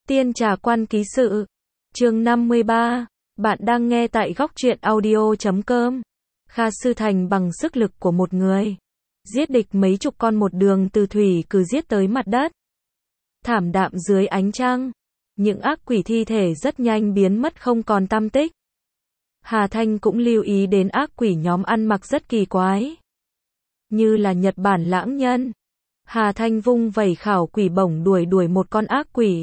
Tiên Trà Quan Ký Sự. Chương 53. Bạn đang nghe tại góc truyện audio.com. Kha Sư Thành bằng sức lực của một người, giết địch mấy chục con một đường từ thủy cử giết tới mặt đất. Thảm đạm dưới ánh trăng, những ác quỷ thi thể rất nhanh biến mất không còn tăm tích. Hà Thanh cũng lưu ý đến ác quỷ nhóm ăn mặc rất kỳ quái, như là Nhật Bản lãng nhân. Hà Thanh vung vẩy khảo quỷ bổng đuổi một con ác quỷ.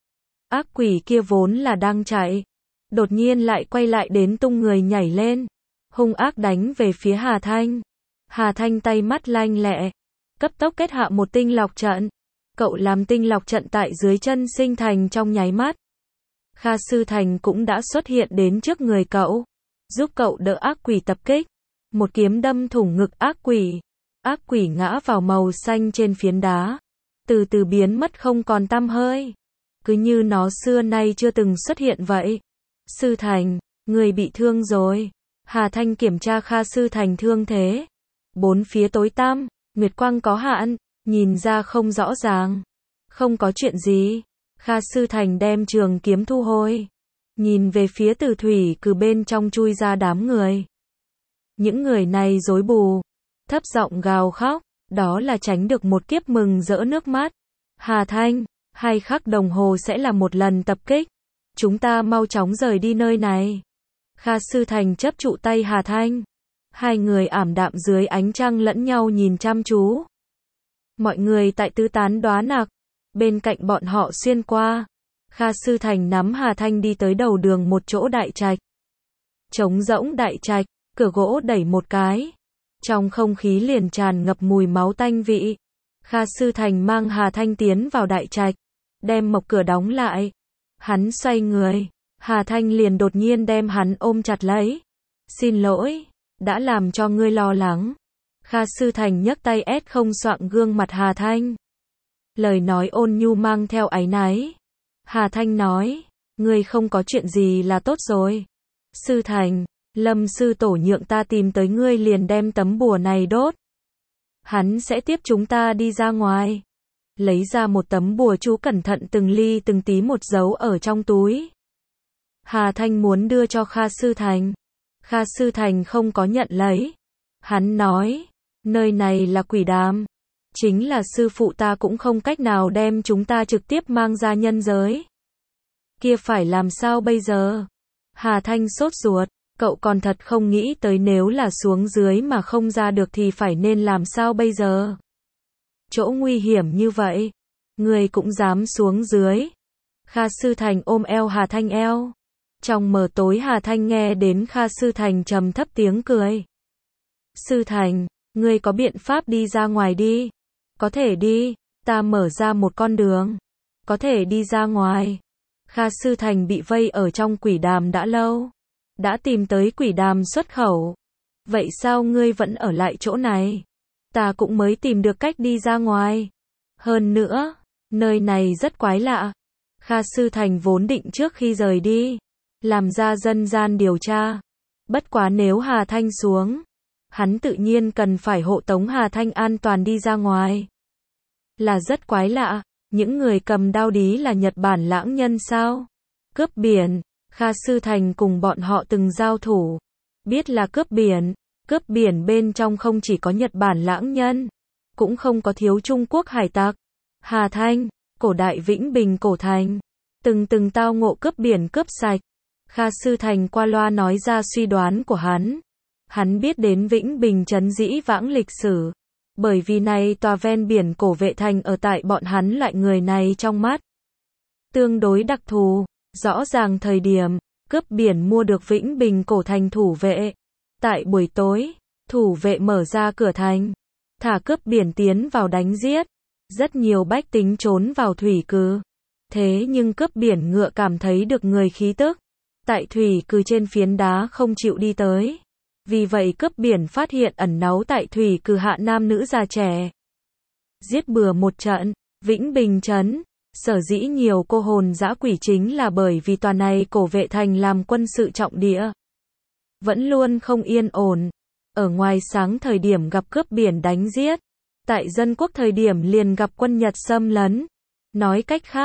Ác quỷ kia vốn là đang chạy, đột nhiên lại quay lại đến tung người nhảy lên, hung ác đánh về phía Hà Thanh. Hà Thanh tay mắt lanh lẹ, cấp tốc kết hạ một tinh lọc trận. Cậu làm tinh lọc trận tại dưới chân sinh thành trong nháy mắt. Kha Sư Thành cũng đã xuất hiện đến trước người cậu, giúp cậu đỡ ác quỷ tập kích. Một kiếm đâm thủng ngực ác quỷ. Ác quỷ ngã vào màu xanh trên phiến đá, từ từ biến mất không còn tăm hơi, cứ như nó xưa nay chưa từng xuất hiện vậy. Sư Thành, người bị thương rồi. Hà Thanh kiểm tra Kha Sư Thành thương thế. Bốn phía tối tăm, nguyệt quang có hạn, nhìn ra không rõ ràng. Không có chuyện gì. Kha Sư Thành đem trường kiếm thu hồi, nhìn về phía từ thủy cử bên trong chui ra đám người. Những người này rối bù, thấp giọng gào khóc, đó là tránh được một kiếp mừng rỡ nước mắt. Hà Thanh, 2 khắc đồng hồ sẽ là một lần tập kích. Chúng ta mau chóng rời đi nơi này. Kha Sư Thành chấp trụ tay Hà Thanh. Hai người ảm đạm dưới ánh trăng lẫn nhau nhìn chăm chú. Mọi người tại tứ tán đoá nặc, bên cạnh bọn họ xuyên qua. Kha Sư Thành nắm Hà Thanh đi tới đầu đường một chỗ đại trạch. Trống rỗng đại trạch, cửa gỗ đẩy một cái. Trong không khí liền tràn ngập mùi máu tanh vị. Kha Sư Thành mang Hà Thanh tiến vào đại trạch, đem mộc cửa đóng lại. Hắn xoay người, Hà Thanh liền đột nhiên đem hắn ôm chặt lấy. Xin lỗi, đã làm cho ngươi lo lắng. Kha Sư Thành nhấc tay không xoạng gương mặt Hà Thanh. Lời nói ôn nhu mang theo áy náy. Hà Thanh nói, ngươi không có chuyện gì là tốt rồi. Sư Thành, Lâm sư tổ nhượng ta tìm tới ngươi liền đem tấm bùa này đốt. Hắn sẽ tiếp chúng ta đi ra ngoài. Lấy ra một tấm bùa chú cẩn thận từng ly từng tí một dấu ở trong túi. Hà Thanh muốn đưa cho Kha Sư Thành. Kha Sư Thành không có nhận lấy. Hắn nói, nơi này là quỷ đàm. Chính là sư phụ ta cũng không cách nào đem chúng ta trực tiếp mang ra nhân giới. Kia phải làm sao bây giờ? Hà Thanh sốt ruột. Cậu còn thật không nghĩ tới nếu là xuống dưới mà không ra được thì phải nên làm sao bây giờ? Chỗ nguy hiểm như vậy, người cũng dám xuống dưới. Kha Sư Thành ôm eo Hà Thanh eo. Trong mờ tối Hà Thanh nghe đến Kha Sư Thành trầm thấp tiếng cười. Sư Thành, ngươi có biện pháp đi ra ngoài đi. Có thể đi, ta mở ra một con đường. Có thể đi ra ngoài. Kha Sư Thành bị vây ở trong quỷ đàm đã lâu. Đã tìm tới quỷ đàm xuất khẩu. Vậy sao ngươi vẫn ở lại chỗ này? Ta cũng mới tìm được cách đi ra ngoài. Hơn nữa, nơi này rất quái lạ. Kha Sư Thành vốn định trước khi rời đi, làm ra dân gian điều tra. Bất quá nếu Hà Thanh xuống, hắn tự nhiên cần phải hộ tống Hà Thanh an toàn đi ra ngoài. Là rất quái lạ, những người cầm đao đí là Nhật Bản lãng nhân sao? Cướp biển. Kha Sư Thành cùng bọn họ từng giao thủ, biết là cướp biển bên trong không chỉ có Nhật Bản lãng nhân, cũng không có thiếu Trung Quốc hải tặc. Hà Thanh, cổ đại Vĩnh Bình cổ thành, từng tao ngộ cướp biển cướp sạch. Kha Sư Thành qua loa nói ra suy đoán của hắn. Hắn biết đến Vĩnh Bình trấn dĩ vãng lịch sử, bởi vì này tòa ven biển cổ vệ thành ở tại bọn hắn loại người này trong mắt tương đối đặc thù. Rõ ràng thời điểm, cướp biển mua được Vĩnh Bình cổ thành thủ vệ. Tại buổi tối, thủ vệ mở ra cửa thành, thả cướp biển tiến vào đánh giết. Rất nhiều bách tính trốn vào thủy cừ. Thế nhưng cướp biển ngựa cảm thấy được người khí tức. Tại thủy cừ trên phiến đá không chịu đi tới. Vì vậy cướp biển phát hiện ẩn náu tại thủy cừ hạ nam nữ già trẻ. Giết bừa một trận, Vĩnh Bình trấn. Sở dĩ nhiều cô hồn dã quỷ chính là bởi vì tòa này cổ vệ thành làm quân sự trọng địa. Vẫn luôn không yên ổn. Ở ngoài sáng thời điểm gặp cướp biển đánh giết. Tại dân quốc thời điểm liền gặp quân Nhật xâm lấn. Nói cách khác,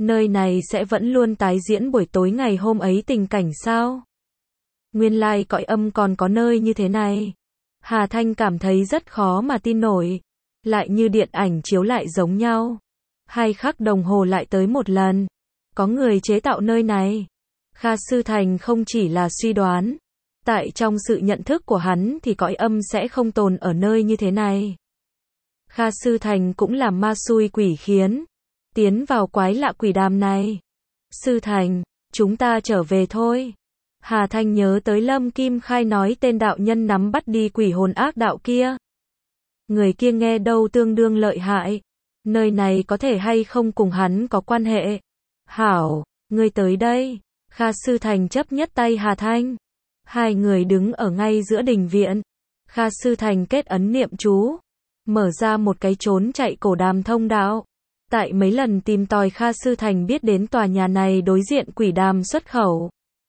Nơi này sẽ vẫn luôn tái diễn buổi tối ngày hôm ấy tình cảnh sao? Nguyên lai cõi âm còn có nơi như thế này. Hà Thanh cảm thấy rất khó mà tin nổi. Lại như điện ảnh chiếu lại giống nhau. 2 khắc đồng hồ lại tới một lần. Có người chế tạo nơi này. Kha Sư Thành không chỉ là suy đoán. Tại trong sự nhận thức của hắn thì cõi âm sẽ không tồn ở nơi như thế này. Kha Sư Thành cũng là ma xui quỷ khiến. Tiến vào quái lạ quỷ đàm này. Sư Thành, chúng ta trở về thôi. Hà Thanh nhớ tới Lâm Kim Khai nói tên đạo nhân nắm bắt đi quỷ hồn ác đạo kia. Người kia nghe đâu tương đương lợi hại. Nơi này có thể hay không cùng hắn có quan hệ. Hảo, ngươi tới đây. Kha Sư Thành chấp nhất tay Hà Thanh. 2 người đứng ở ngay giữa đình viện. Kha Sư Thành kết ấn niệm chú. Mở ra một cái trốn chạy cổ đàm thông đạo. Tại mấy lần tìm tòi Kha Sư Thành biết đến tòa nhà này đối diện quỷ đàm xuất khẩu.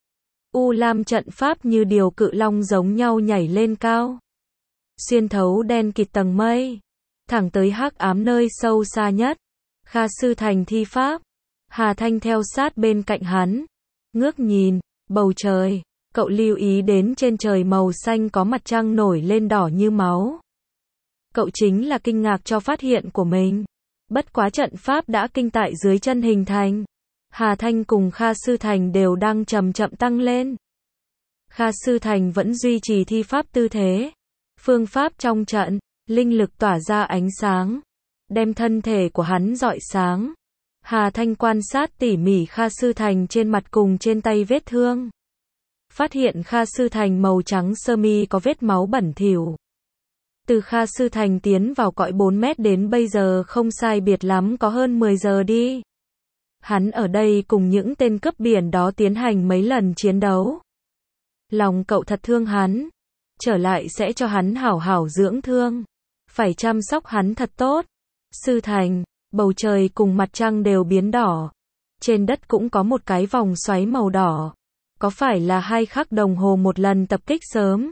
U Lam trận pháp như điều cự long giống nhau nhảy lên cao. Xuyên thấu đen kịt tầng mây. Thẳng tới hắc ám nơi sâu xa nhất. Kha Sư Thành thi pháp. Hà Thanh theo sát bên cạnh hắn. Ngước nhìn, bầu trời. Cậu lưu ý đến trên trời màu xanh có mặt trăng nổi lên đỏ như máu. Cậu chính là kinh ngạc cho phát hiện của mình. Bất quá trận pháp đã kinh tại dưới chân hình thành. Hà Thanh cùng Kha Sư Thành đều đang chậm chậm tăng lên. Kha Sư Thành vẫn duy trì thi pháp tư thế. Phương pháp trong trận, linh lực tỏa ra ánh sáng. Đem thân thể của hắn rọi sáng. Hà Thanh quan sát tỉ mỉ Kha Sư Thành trên mặt cùng trên tay vết thương. Phát hiện Kha Sư Thành màu trắng sơ mi có vết máu bẩn thỉu. Từ Kha Sư Thành tiến vào cõi 4 mét đến bây giờ không sai biệt lắm có hơn 10 giờ đi. Hắn ở đây cùng những tên cướp biển đó tiến hành mấy lần chiến đấu. Lòng cậu thật thương hắn. Trở lại sẽ cho hắn hảo hảo dưỡng thương. Phải chăm sóc hắn thật tốt. Sư Thành, bầu trời cùng mặt trăng đều biến đỏ. Trên đất cũng có một cái vòng xoáy màu đỏ. Có phải là 2 khắc đồng hồ một lần tập kích sớm?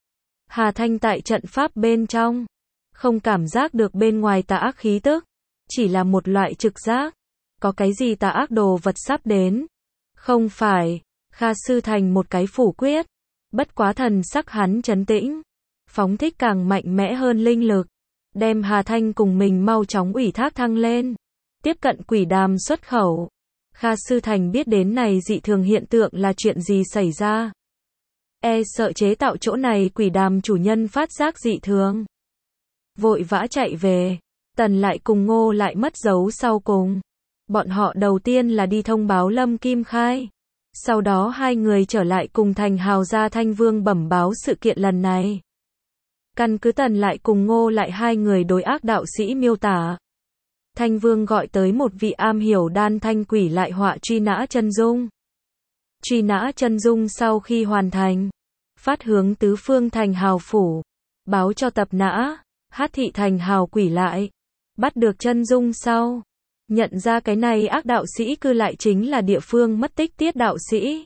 Hà Thanh tại trận pháp bên trong. Không cảm giác được bên ngoài tà ác khí tức. Chỉ là một loại trực giác. Có cái gì tà ác đồ vật sắp đến? Không phải. Kha Sư Thành một cái phủ quyết. Bất quá thần sắc hắn trấn tĩnh. Phóng thích càng mạnh mẽ hơn linh lực. Đem Hà Thanh cùng mình mau chóng ủy thác thăng lên. Tiếp cận quỷ đàm xuất khẩu. Kha Sư Thành biết đến này dị thường hiện tượng là chuyện gì xảy ra. E sợ chế tạo chỗ này quỷ đàm chủ nhân phát giác dị thường. Vội vã chạy về. Tần lại cùng Ngô lại mất dấu sau cùng. Bọn họ đầu tiên là đi thông báo Lâm Kim Khai. Sau đó 2 người trở lại cùng Thành Hào gia Thanh Vương bẩm báo sự kiện lần này. Căn cứ Tần lại cùng Ngô lại 2 người đối ác đạo sĩ miêu tả. Thanh Vương gọi tới một vị am hiểu đan thanh quỷ lại họa truy nã chân dung. Truy nã chân dung sau khi hoàn thành, phát hướng tứ phương Thành Hào phủ, báo cho tập nã, hát thị Thành Hào quỷ lại. Bắt được chân dung sau, nhận ra cái này ác đạo sĩ cư lại chính là địa phương mất tích Tiết đạo sĩ.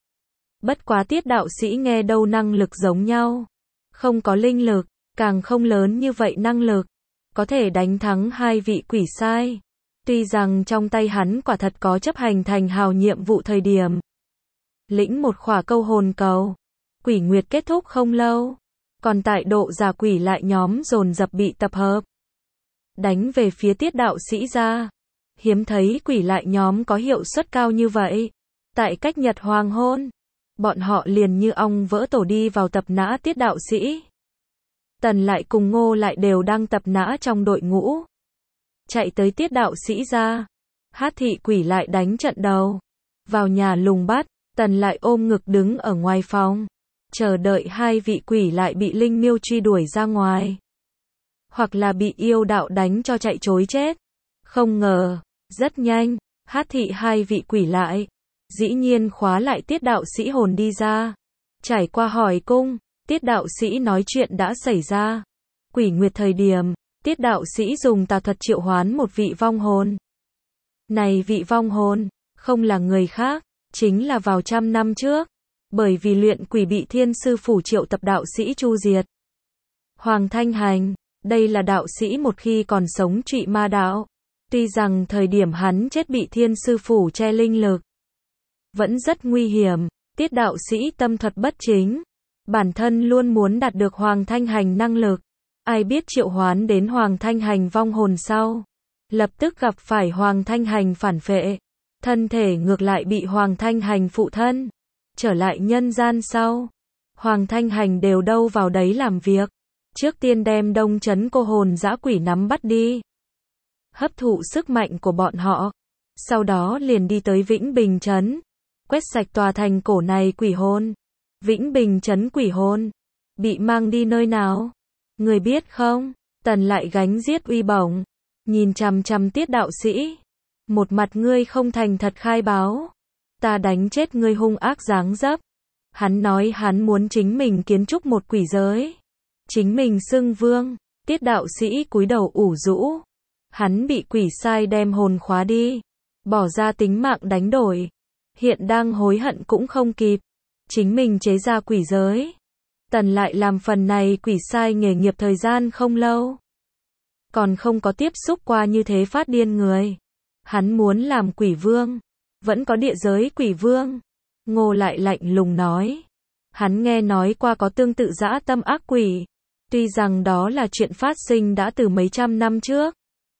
Bất quá Tiết đạo sĩ nghe đâu năng lực giống nhau. Không có linh lực, càng không lớn như vậy năng lực. Có thể đánh thắng 2 vị quỷ sai. Tuy rằng trong tay hắn quả thật có chấp hành Thành Hào nhiệm vụ thời điểm. Lĩnh một khỏa câu hồn cầu. Quỷ nguyệt kết thúc không lâu. Còn tại độ giả quỷ lại nhóm dồn dập bị tập hợp. Đánh về phía Tiết đạo sĩ ra. Hiếm thấy quỷ lại nhóm có hiệu suất cao như vậy. Tại cách nhật hoàng hôn. Bọn họ liền như ong vỡ tổ đi vào tập nã Tiết đạo sĩ. Tần lại cùng Ngô lại đều đang tập nã trong đội ngũ. Chạy tới Tiết đạo sĩ ra. Hát thị quỷ lại đánh trận đầu. Vào nhà lùng bắt, Tần lại ôm ngực đứng ở ngoài phòng. Chờ đợi 2 vị quỷ lại bị linh miêu truy đuổi ra ngoài. Hoặc là bị yêu đạo đánh cho chạy trối chết. Không ngờ, rất nhanh, hát thị 2 vị quỷ lại. Dĩ nhiên khóa lại Tiết đạo sĩ hồn đi ra. Trải qua hỏi cung, Tiết đạo sĩ nói chuyện đã xảy ra. Quỷ nguyệt thời điểm, Tiết đạo sĩ dùng tà thuật triệu hoán một vị vong hồn. Này vị vong hồn, không là người khác, chính là vào 100 năm trước. Bởi vì luyện quỷ bị thiên sư phủ triệu tập đạo sĩ chu diệt. Hoàng Thanh Hành, đây là đạo sĩ một khi còn sống trụy ma đạo. Tuy rằng thời điểm hắn chết bị thiên sư phủ che linh lực, vẫn rất nguy hiểm, Tiết đạo sĩ tâm thuật bất chính, bản thân luôn muốn đạt được Hoàng Thanh Hành năng lực, ai biết triệu hoán đến Hoàng Thanh Hành vong hồn sau, lập tức gặp phải Hoàng Thanh Hành phản phệ, thân thể ngược lại bị Hoàng Thanh Hành phụ thân, trở lại nhân gian sau, Hoàng Thanh Hành đều đâu vào đấy làm việc, trước tiên đem Đông Trấn cô hồn dã quỷ nắm bắt đi, hấp thụ sức mạnh của bọn họ, sau đó liền đi tới Vĩnh Bình Trấn, quét sạch tòa thành cổ này quỷ hồn. Vĩnh Bình Trấn quỷ hồn, bị mang đi nơi nào? Người biết không? Tần lại gánh giết uy bổng, nhìn chằm chằm Tiết đạo sĩ, một mặt ngươi không thành thật khai báo, ta đánh chết ngươi hung ác dáng dấp. Hắn nói hắn muốn chính mình kiến trúc một quỷ giới, chính mình xưng vương. Tiết đạo sĩ cúi đầu ủ rũ, hắn bị quỷ sai đem hồn khóa đi, bỏ ra tính mạng đánh đổi, hiện đang hối hận cũng không kịp, chính mình chế ra quỷ giới. Tần lại làm phần này quỷ sai nghề nghiệp thời gian không lâu, còn không có tiếp xúc qua như thế phát điên người. Hắn muốn làm quỷ vương, vẫn có địa giới quỷ vương. Ngô lại lạnh lùng nói, hắn nghe nói qua có tương tự dã tâm ác quỷ, tuy rằng đó là chuyện phát sinh đã từ mấy trăm năm trước.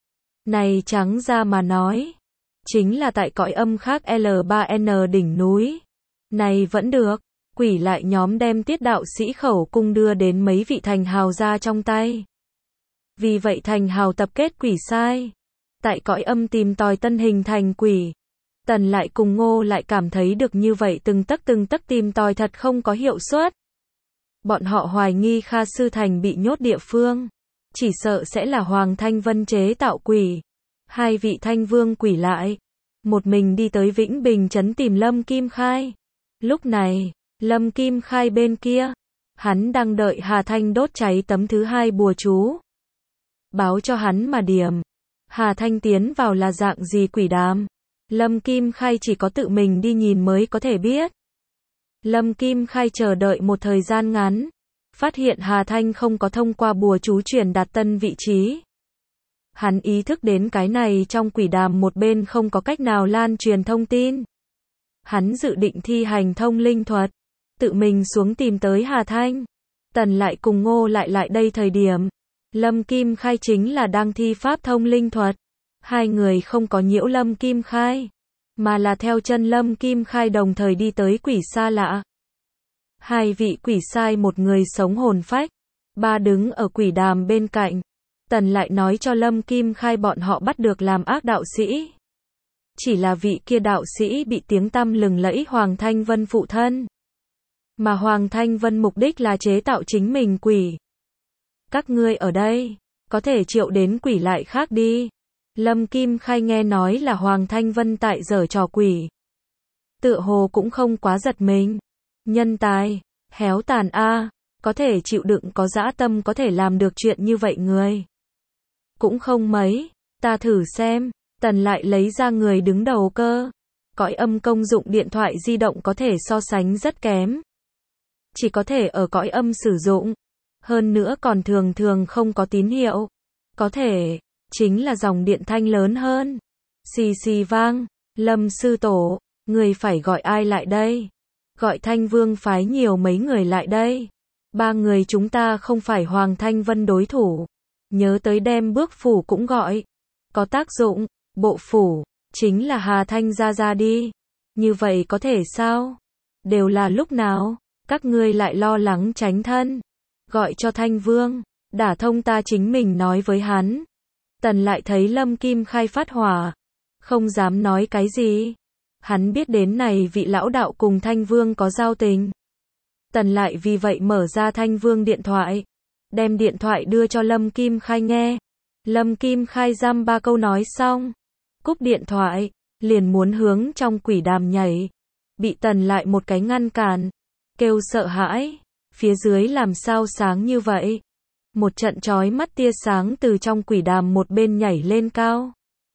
Này trắng ra mà nói, chính là tại cõi âm khác L3N đỉnh núi. Này vẫn được, quỷ lại nhóm đem Tiết đạo sĩ khẩu cung đưa đến mấy vị thành hào ra trong tay. Vì vậy thành hào tập kết quỷ sai, tại cõi âm tìm tòi tân hình thành quỷ. Tần lại cùng Ngô lại cảm thấy được như vậy từng tấc tìm tòi thật không có hiệu suất. Bọn họ hoài nghi Kha Sư Thành bị nhốt địa phương, chỉ sợ sẽ là Hoàng Thanh Vân chế tạo quỷ. Hai vị thanh vương quỷ lại, một mình đi tới Vĩnh Bình Trấn tìm Lâm Kim Khai. Lúc này, Lâm Kim Khai bên kia, hắn đang đợi Hà Thanh đốt cháy tấm thứ hai bùa chú. Báo cho hắn mà điểm, Hà Thanh tiến vào là dạng gì quỷ đàm. Lâm Kim Khai chỉ có tự mình đi nhìn mới có thể biết. Lâm Kim Khai chờ đợi một thời gian ngắn, phát hiện Hà Thanh không có thông qua bùa chú truyền đạt tân vị trí. Hắn ý thức đến cái này trong quỷ đàm một bên không có cách nào lan truyền thông tin. Hắn dự định thi hành thông linh thuật, tự mình xuống tìm tới Hà Thanh. Tần lại cùng Ngô lại đây thời điểm, Lâm Kim Khai chính là đang thi pháp thông linh thuật. Hai người không có nhiễu Lâm Kim Khai, mà là theo chân Lâm Kim Khai đồng thời đi tới quỷ xa lạ. Hai vị quỷ sai một người sống hồn phách, ba đứng ở quỷ đàm bên cạnh. Tần lại nói cho Lâm Kim Khai bọn họ bắt được làm ác đạo sĩ. Chỉ là vị kia đạo sĩ bị tiếng tăm lừng lẫy Hoàng Thanh Vân phụ thân. Mà Hoàng Thanh Vân mục đích là chế tạo chính mình quỷ. Các ngươi ở đây, có thể triệu đến quỷ lại khác đi. Lâm Kim Khai nghe nói là Hoàng Thanh Vân tại giở trò quỷ, tựa hồ cũng không quá giật mình. Nhân tài, héo tàn a, có thể chịu đựng có dã tâm có thể làm được chuyện như vậy người. Cũng không mấy, ta thử xem. Tần lại lấy ra người đứng đầu cơ. Cõi âm công dụng điện thoại di động có thể so sánh rất kém. Chỉ có thể ở cõi âm sử dụng. Hơn nữa còn thường không có tín hiệu. Có thể, chính là dòng điện thanh lớn hơn. Xì xì vang, Lâm sư tổ, người phải gọi ai lại đây? Gọi Thanh Vương phái nhiều mấy người lại đây. Ba người chúng ta không phải Hoàng Thanh Vân đối thủ. Nhớ tới đem bước phủ cũng gọi. Có tác dụng, bộ phủ, chính là Hà Thanh ra đi. Như vậy có thể sao? Đều là lúc nào? Các ngươi lại lo lắng tránh thân. Gọi cho Thanh Vương, đả thông ta chính mình nói với hắn. Tần lại thấy Lâm Kim Khai phát hỏa, không dám nói cái gì. Hắn biết đến này vị lão đạo cùng Thanh Vương có giao tình. Tần lại vì vậy mở ra Thanh Vương điện thoại, đem điện thoại đưa cho Lâm Kim Khai nghe. Lâm Kim Khai giam ba câu nói xong, cúp điện thoại, liền muốn hướng trong quỷ đàm nhảy. Bị Tần lại một cái ngăn cản, kêu sợ hãi, phía dưới làm sao sáng như vậy. Một trận chói mắt tia sáng từ trong quỷ đàm một bên nhảy lên cao.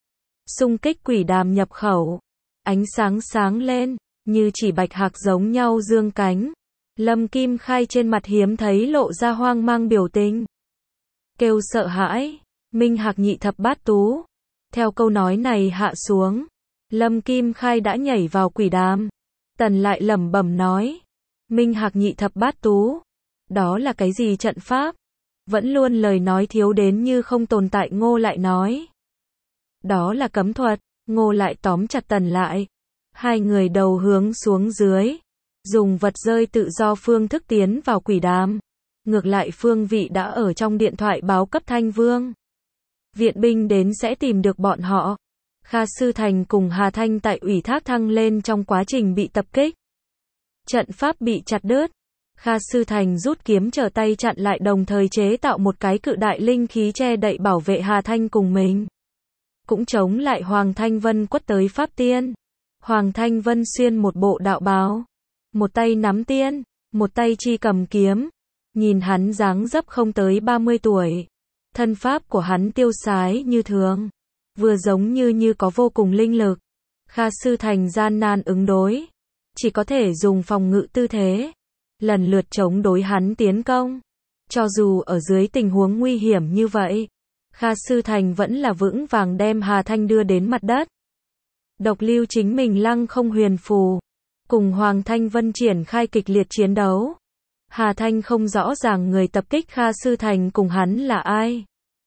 Xung kích quỷ đàm nhập khẩu, ánh sáng sáng lên, như chỉ bạch hạc giống nhau dương cánh. Lâm Kim Khai trên mặt hiếm thấy lộ ra hoang mang biểu tình. Kêu sợ hãi, Minh Hạc nhị thập bát tú. Theo câu nói này hạ xuống, Lâm Kim Khai đã nhảy vào quỷ đàm. Tần lại lẩm bẩm nói, Minh Hạc nhị thập bát tú, đó là cái gì trận pháp? Vẫn luôn lời nói thiếu đến như không tồn tại. Ngô lại nói, đó là cấm thuật. Ngô lại tóm chặt Tần lại. Hai người đầu hướng xuống dưới, dùng vật rơi tự do phương thức tiến vào quỷ đàm. Ngược lại Phương Vị đã ở trong điện thoại báo cấp Thanh Vương. Viện binh đến sẽ tìm được bọn họ. Kha Sư Thành cùng Hà Thanh tại ủy thác thăng lên trong quá trình bị tập kích. Trận pháp bị chặt đứt. Kha Sư Thành rút kiếm trở tay chặn lại, đồng thời chế tạo một cái cự đại linh khí che đậy bảo vệ Hà Thanh cùng mình. Cũng chống lại Hoàng Thanh Vân quất tới pháp tiên. Hoàng Thanh Vân xuyên một bộ đạo bào, một tay nắm tiên, một tay chi cầm kiếm. Nhìn hắn dáng dấp không tới 30 tuổi. Thân pháp của hắn tiêu sái như thường, vừa giống như có vô cùng linh lực. Kha Sư Thành gian nan ứng đối, chỉ có thể dùng phòng ngự tư thế, lần lượt chống đối hắn tiến công. Cho dù ở dưới tình huống nguy hiểm như vậy, Kha Sư Thành vẫn là vững vàng đem Hà Thanh đưa đến mặt đất. Độc Lưu chính mình lăng không huyền phù, cùng Hoàng Thanh Vân triển khai kịch liệt chiến đấu. Hà Thanh không rõ ràng người tập kích Kha Sư Thành cùng hắn là ai.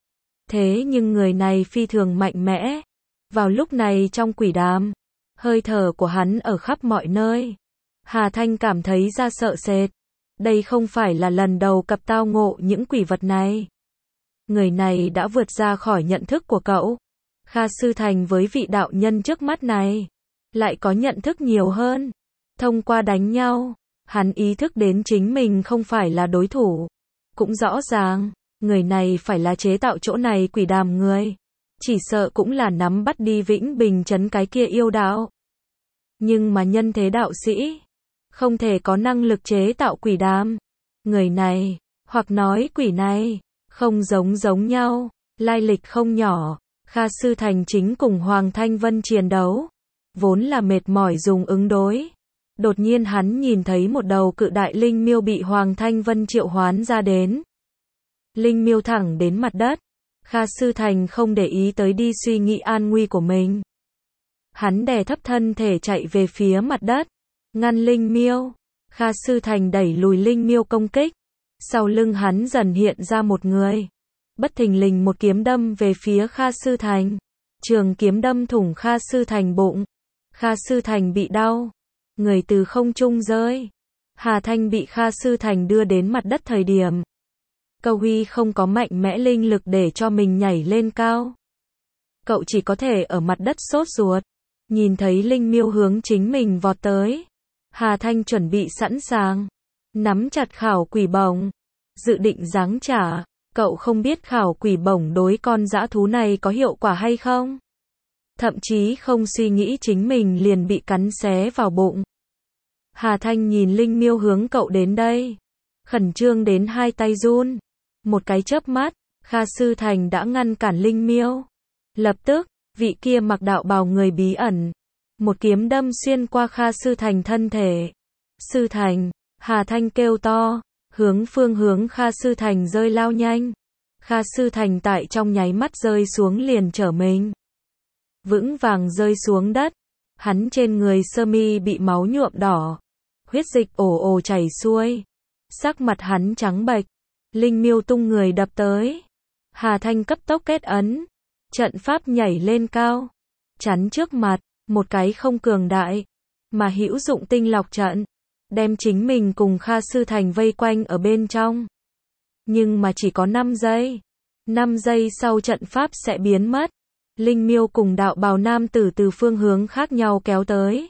Thế nhưng người này phi thường mạnh mẽ. Vào lúc này trong quỷ đàm, hơi thở của hắn ở khắp mọi nơi. Hà Thanh cảm thấy ra sợ sệt. Đây không phải là lần đầu cặp tao ngộ những quỷ vật này. Người này đã vượt ra khỏi nhận thức của cậu. Kha Sư Thành với vị đạo nhân trước mắt này, lại có nhận thức nhiều hơn. Thông qua đánh nhau, hắn ý thức đến chính mình không phải là đối thủ. Cũng rõ ràng, người này phải là chế tạo chỗ này quỷ đàm người. Chỉ sợ cũng là nắm bắt đi Vĩnh Bình trấn cái kia yêu đạo. Nhưng mà nhân thế đạo sĩ, không thể có năng lực chế tạo quỷ đàm. Người này, hoặc nói quỷ này, không giống nhau, lai lịch không nhỏ. Kha Sư Thành chính cùng Hoàng Thanh Vân chiến đấu, vốn là mệt mỏi dùng ứng đối. Đột nhiên hắn nhìn thấy một đầu cự đại linh miêu bị Hoàng Thanh Vân triệu hoán ra đến. Linh miêu thẳng đến mặt đất. Kha Sư Thành không để ý tới đi suy nghĩ an nguy của mình. Hắn đè thấp thân thể chạy về phía mặt đất, ngăn linh miêu. Kha Sư Thành đẩy lùi linh miêu công kích. Sau lưng hắn dần hiện ra một người. Bất thình lình một kiếm đâm về phía Kha Sư Thành. Trường kiếm đâm thủng Kha Sư Thành bụng. Kha Sư Thành bị đau. Người từ không trung rơi. Hà Thanh bị Kha Sư Thành đưa đến mặt đất thời điểm. Câu Huy không có mạnh mẽ linh lực để cho mình nhảy lên cao. Cậu chỉ có thể ở mặt đất sốt ruột. Nhìn thấy linh miêu hướng chính mình vọt tới. Hà Thanh chuẩn bị sẵn sàng. Nắm chặt khảo quỷ bổng. Dự định giáng trả. Cậu không biết khảo quỷ bổng đối con dã thú này có hiệu quả hay không. Thậm chí không suy nghĩ chính mình liền bị cắn xé vào bụng. Hà Thanh nhìn linh miêu hướng cậu đến đây. Khẩn trương đến hai tay run. Một cái chớp mắt, Kha Sư Thành đã ngăn cản linh miêu. Lập tức, vị kia mặc đạo bào người bí ẩn. Một kiếm đâm xuyên qua Kha Sư Thành thân thể. Sư Thành, Hà Thanh kêu to, hướng Kha Sư Thành rơi lao nhanh. Kha Sư Thành tại trong nháy mắt rơi xuống liền trở mình. Vững vàng rơi xuống đất. Hắn trên người sơ mi bị máu nhuộm đỏ. Huyết dịch ồ ồ chảy xuôi. Sắc mặt hắn trắng bệch. Linh miêu tung người đập tới. Hà Thanh cấp tốc kết ấn. Trận pháp nhảy lên cao. Chắn trước mặt, một cái không cường đại, mà hữu dụng tinh lọc trận. Đem chính mình cùng Kha Sư Thành vây quanh ở bên trong. Nhưng mà chỉ có 5 giây. 5 giây sau trận pháp sẽ biến mất. Linh miêu cùng đạo bào nam tử từ phương hướng khác nhau kéo tới.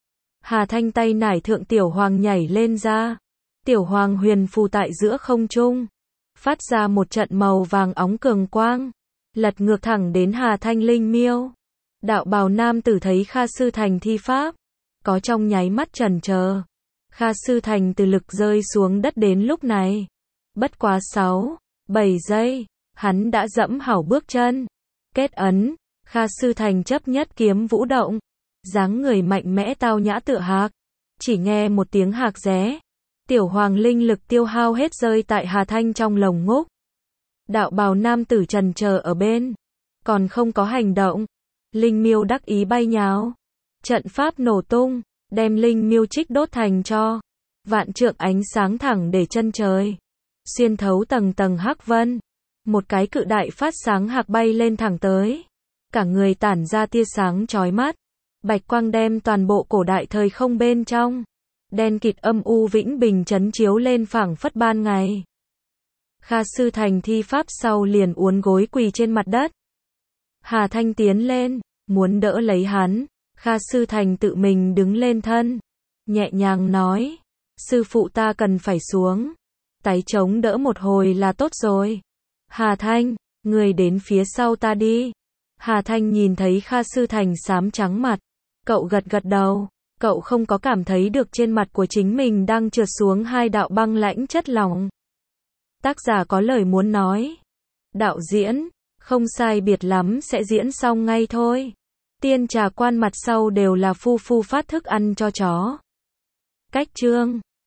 Hà Thanh tay nải thượng tiểu hoàng nhảy lên ra. Tiểu hoàng huyền phù tại giữa không trung. Phát ra một trận màu vàng óng cường quang. Lật ngược thẳng đến Hà Thanh linh miêu. Đạo bào nam tử thấy Kha Sư Thành thi pháp. Có trong nháy mắt chần chờ. Kha Sư Thành từ lực rơi xuống đất đến lúc này. Bất quá 6, 7 giây. Hắn đã dẫm hảo bước chân. Kết ấn. Kha Sư Thành chấp nhất kiếm vũ động. Dáng người mạnh mẽ tao nhã tựa hạc. Chỉ nghe một tiếng hạc ré. Tiểu hoàng linh lực tiêu hao hết rơi tại Hà Thanh trong lồng ngúc. Đạo bào nam tử trần chờ ở bên. còn không có hành động. Linh miêu đắc ý bay nhào. Trận pháp nổ tung, đem linh miêu trích đốt thành tro. Vạn trượng ánh sáng thẳng để chân trời. Xuyên thấu tầng tầng hắc vân. Một cái cự đại phát sáng hạc bay lên thẳng tới. Cả người tản ra tia sáng chói mắt. Bạch quang đem toàn bộ cổ đại thời không bên trong. Đen kịt âm u vĩnh bình chấn chiếu lên phảng phất ban ngày. Kha Sư Thành thi pháp sau liền uốn gối quỳ trên mặt đất. Hà Thanh tiến lên, muốn đỡ lấy hắn. Kha Sư Thành tự mình đứng lên thân. Nhẹ nhàng nói. Sư phụ ta cần phải xuống. Tay chống đỡ một hồi là tốt rồi. Hà Thanh, người đến phía sau ta đi. Hà Thanh nhìn thấy Kha Sư Thành xám trắng mặt. Cậu gật gật đầu. Cậu không có cảm thấy được trên mặt của chính mình đang trượt xuống hai đạo băng lãnh chất lỏng. Tác giả có lời muốn nói. Đạo diễn, không sai biệt lắm sẽ diễn xong ngay thôi. Tiên trà quan mặt sau đều là phu phu phát thức ăn cho chó. Cách chương